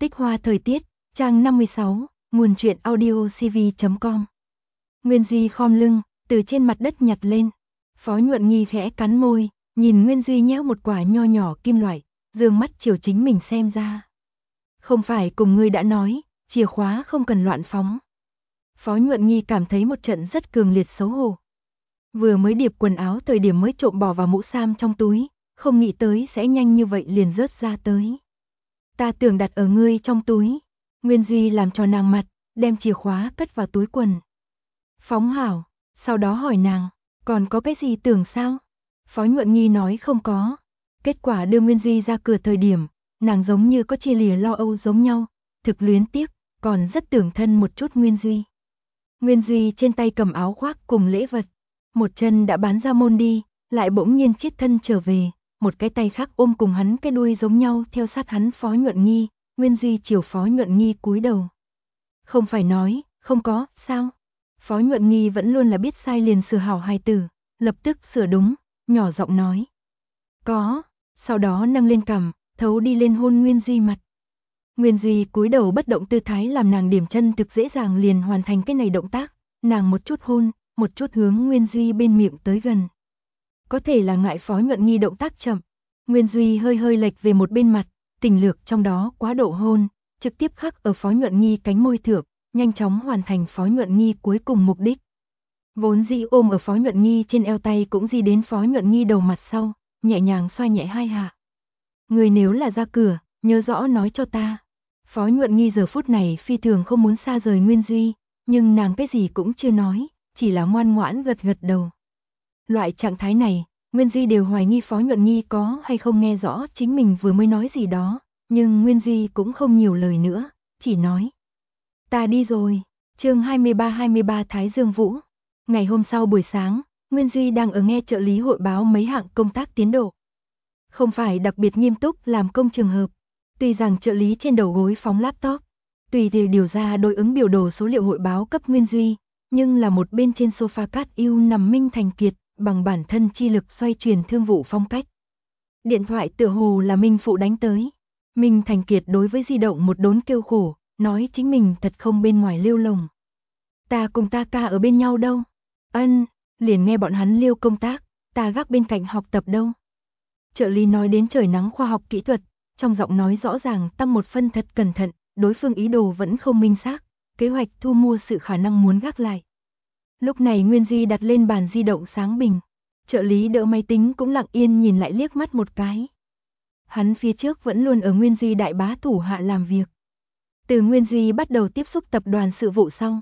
Tích hoa thời tiết, trang 56, nguồn truyện audio cv.com. Nguyên Duy khom lưng, từ trên mặt đất nhặt lên. Phó Nhuận Nghi khẽ cắn môi, nhìn Nguyên Duy nhéo một quả nho nhỏ kim loại, dương mắt chiều chính mình xem ra. Không phải cùng ngươi đã nói, chìa khóa không cần loạn phóng. Phó Nhuận Nghi cảm thấy một trận rất cường liệt xấu hổ. Vừa mới điệp quần áo thời điểm mới trộm bỏ vào mũ sam trong túi, không nghĩ tới sẽ nhanh như vậy liền rớt ra tới. Ta tưởng đặt ở ngươi trong túi. Nguyên Duy làm cho nàng mặt, đem chìa khóa cất vào túi quần. Phóng hảo, sau đó hỏi nàng, còn có cái gì tưởng sao? Phó Nhuận Nghi nói không có. Kết quả đưa Nguyên Duy ra cửa thời điểm, nàng giống như có chia lìa lo âu giống nhau, thực luyến tiếc, còn rất tưởng thân một chút Nguyên Duy. Nguyên Duy trên tay cầm áo khoác cùng lễ vật, một chân đã bán ra môn đi, lại bỗng nhiên chiết thân trở về, một cái tay khác ôm cùng hắn cái đuôi giống nhau theo sát hắn Phó Nhuận Nghi. Nguyên Duy chiều Phó Nhuận Nghi cúi đầu. Không phải nói, không có, sao? Phó Nhuận Nghi vẫn luôn là biết sai liền sửa hảo hài tử, lập tức sửa đúng, nhỏ giọng nói. Có, sau đó nâng lên cằm, thấu đi lên hôn Nguyên Duy mặt. Nguyên Duy cúi đầu bất động tư thái làm nàng điểm chân thực dễ dàng liền hoàn thành cái này động tác, nàng một chút hôn, một chút hướng Nguyên Duy bên miệng tới gần. Có thể là ngại Phó Nhuận Nghi động tác chậm, Nguyên Duy hơi hơi lệch về một bên mặt, tình lược trong đó quá độ hôn, trực tiếp khắc ở Phó Nhuận Nghi cánh môi thượng, nhanh chóng hoàn thành Phó Nhuận Nghi cuối cùng mục đích. Vốn dĩ ôm ở Phó Nhuận Nghi trên eo tay cũng di đến Phó Nhuận Nghi đầu mặt sau, nhẹ nhàng xoay nhẹ hai hạ. Người nếu là ra cửa, nhớ rõ nói cho ta. Phó Nhuận Nghi giờ phút này phi thường không muốn xa rời Nguyên Duy, nhưng nàng cái gì cũng chưa nói, chỉ là ngoan ngoãn gật gật đầu. Loại trạng thái này, Nguyên Duy đều hoài nghi Phó Nhuận Nghi có hay không nghe rõ chính mình vừa mới nói gì đó, nhưng Nguyên Duy cũng không nhiều lời nữa, chỉ nói. Ta đi rồi, chương 23 Thái Dương Vũ. Ngày hôm sau buổi sáng, Nguyên Duy đang ở nghe trợ lý hội báo mấy hạng công tác tiến độ. Không phải đặc biệt nghiêm túc làm công trường hợp, tuy rằng trợ lý trên đầu gối phóng laptop, tùy thì điều ra đối ứng biểu đồ số liệu hội báo cấp Nguyên Duy, nhưng là một bên trên sofa cát yêu nằm Minh Thành Kiệt, bằng bản thân chi lực xoay chuyển thương vụ phong cách. Điện thoại tựa hồ là Minh phụ đánh tới. Minh Thành Kiệt đối với di động một đốn kêu khổ, nói chính mình thật không bên ngoài liêu lồng. Ta cùng ta ca ở bên nhau đâu? Ân, liền nghe bọn hắn liêu công tác, ta gác bên cạnh học tập đâu. Trợ lý nói đến trời nắng khoa học kỹ thuật, trong giọng nói rõ ràng tăng một phân thật cẩn thận, đối phương ý đồ vẫn không minh xác, kế hoạch thu mua sự khả năng muốn gác lại. Lúc này Nguyên Duy đặt lên bàn di động sáng bình, trợ lý đỡ máy tính cũng lặng yên nhìn lại liếc mắt một cái. Hắn phía trước vẫn luôn ở Nguyên Duy đại bá thủ hạ làm việc. Từ Nguyên Duy bắt đầu tiếp xúc tập đoàn sự vụ sau,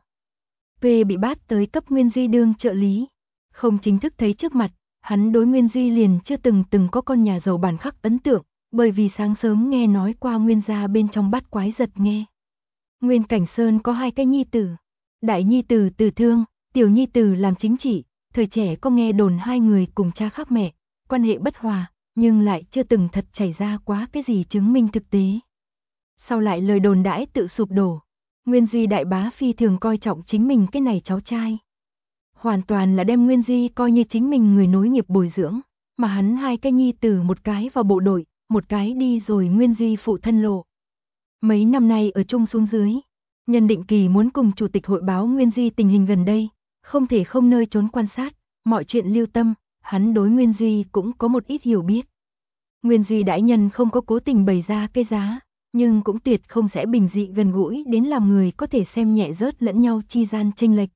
P bị bắt tới cấp Nguyên Duy đương trợ lý, không chính thức thấy trước mặt, hắn đối Nguyên Duy liền chưa từng có con nhà giàu bản khắc ấn tượng, bởi vì sáng sớm nghe nói qua Nguyên gia bên trong bắt quái giật nghe. Nguyên Cảnh Sơn có hai cái nhi tử, đại nhi tử Từ Thương, tiểu nhi tử làm chính trị, thời trẻ có nghe đồn hai người cùng cha khác mẹ, quan hệ bất hòa, nhưng lại chưa từng thật chảy ra quá cái gì chứng minh thực tế. Sau lại lời đồn đãi tự sụp đổ, Nguyên Duy đại bá phi thường coi trọng chính mình cái này cháu trai. Hoàn toàn là đem Nguyên Duy coi như chính mình người nối nghiệp bồi dưỡng, mà hắn hai cái nhi tử một cái vào bộ đội, một cái đi rồi Nguyên Duy phụ thân lộ. Mấy năm nay ở chung xuống dưới, nhân định kỳ muốn cùng chủ tịch hội báo Nguyên Duy tình hình gần đây, không thể không nơi trốn quan sát, mọi chuyện lưu tâm, hắn đối Nguyên Duy cũng có một ít hiểu biết. Nguyên Duy đại nhân không có cố tình bày ra cái giá, nhưng cũng tuyệt không sẽ bình dị gần gũi đến làm người có thể xem nhẹ rớt lẫn nhau chi gian chênh lệch.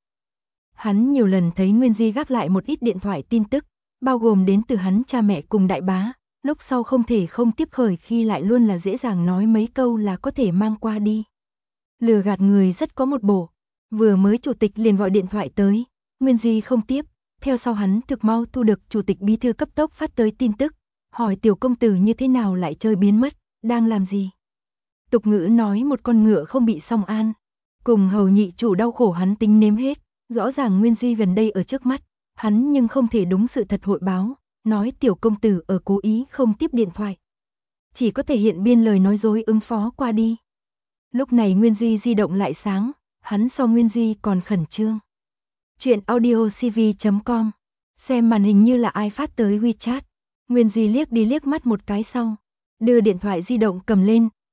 Hắn nhiều lần thấy Nguyên Duy gác lại một ít điện thoại tin tức, bao gồm đến từ hắn cha mẹ cùng đại bá, lúc sau không thể không tiếp khởi khi lại luôn là dễ dàng nói mấy câu là có thể mang qua đi. Lừa gạt người rất có một bộ, vừa mới chủ tịch liền gọi điện thoại tới, Nguyên Duy không tiếp, theo sau hắn thực mau thu được chủ tịch bí thư cấp tốc phát tới tin tức, hỏi tiểu công tử như thế nào lại chơi biến mất, đang làm gì. Tục ngữ nói một con ngựa không bị song an, cùng hầu nhị chủ đau khổ hắn tính nếm hết, rõ ràng Nguyên Duy gần đây ở trước mắt, hắn nhưng không thể đúng sự thật hội báo, nói tiểu công tử ở cố ý không tiếp điện thoại. Chỉ có thể hiện biên lời nói dối ứng phó qua đi. Lúc này Nguyên Duy di động lại sáng, hắn so Nguyên Duy còn khẩn trương. Chuyện audio cv.com, xem màn hình như là ai phát tới WeChat. Nguyên Duy liếc đi liếc mắt một cái sau, đưa điện thoại di động cầm lên,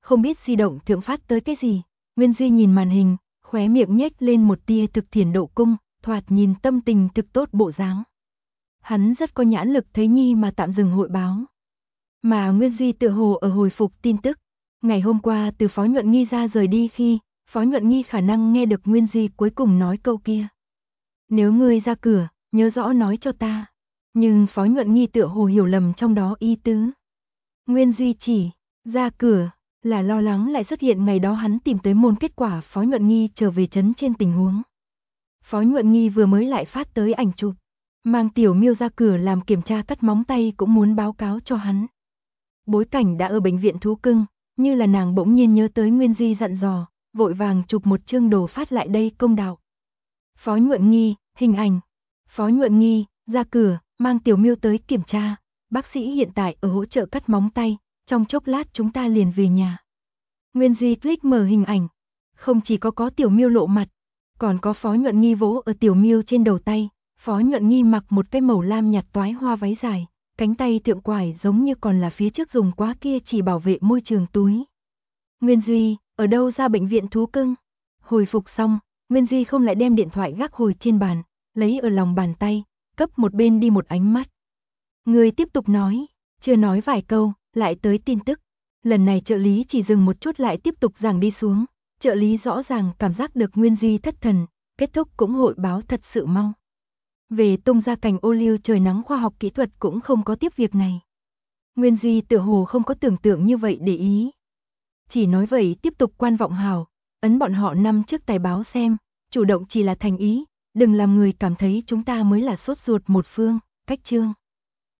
Không biết di động thượng phát tới cái gì, Nguyên Duy nhìn màn hình, khóe miệng nhếch lên một tia thực thiền độ cung, thoạt nhìn tâm tình thực tốt bộ dáng. Hắn rất có nhãn lực thấy Nhi mà tạm dừng hội báo. Mà Nguyên Duy tựa hồ ở hồi phục tin tức. Ngày hôm qua từ Phó Nhuận Nghi ra rời đi khi, Phó Nhuận Nghi khả năng nghe được Nguyên Duy cuối cùng nói câu kia. Nếu ngươi ra cửa, nhớ rõ nói cho ta. Nhưng Phó Nhuận Nghi tựa hồ hiểu lầm trong đó ý tứ. Nguyên Duy chỉ ra cửa là lo lắng lại xuất hiện ngày đó hắn tìm tới môn kết quả Phó Nhuận Nghi trở về trấn trên tình huống. Phó Nhuận Nghi vừa mới lại phát tới ảnh chụp, mang Tiểu Miêu ra cửa làm kiểm tra cắt móng tay cũng muốn báo cáo cho hắn. Bối cảnh đã ở bệnh viện thú cưng, như là nàng bỗng nhiên nhớ tới Nguyên Duy dặn dò, vội vàng chụp một chương đồ phát lại đây công đạo. Phó Nhuận Nghi, hình ảnh. Phó Nhuận Nghi, ra cửa, mang Tiểu Miêu tới kiểm tra, bác sĩ hiện tại ở hỗ trợ cắt móng tay, trong chốc lát chúng ta liền về nhà. Nguyên Duy click mở hình ảnh, không chỉ có Tiểu Miêu lộ mặt, còn có Phó Nhuận Nghi vỗ ở Tiểu Miêu trên đầu tay. Phó Nhuận Nghi mặc một cái màu lam nhạt toái hoa váy dài, cánh tay thượng quải giống như còn là phía trước dùng quá kia chỉ bảo vệ môi trường túi. Nguyên Duy, ở đâu ra bệnh viện thú cưng? Hồi phục xong, Nguyên Duy không lại đem điện thoại gác hồi trên bàn, lấy ở lòng bàn tay, cấp một bên đi một ánh mắt. Người tiếp tục nói, chưa nói vài câu, lại tới tin tức. Lần này trợ lý chỉ dừng một chút lại tiếp tục giảng đi xuống, trợ lý rõ ràng cảm giác được Nguyên Duy thất thần, kết thúc cũng hội báo thật sự mau. Về tung ra cành ô liu trời nắng khoa học kỹ thuật cũng không có tiếp việc này. Nguyên Duy tựa hồ không có tưởng tượng như vậy để ý. Chỉ nói vậy tiếp tục quan vọng hào, ấn bọn họ năm trước tài báo xem, chủ động chỉ là thành ý, đừng làm người cảm thấy chúng ta mới là sốt ruột một phương, cách chương.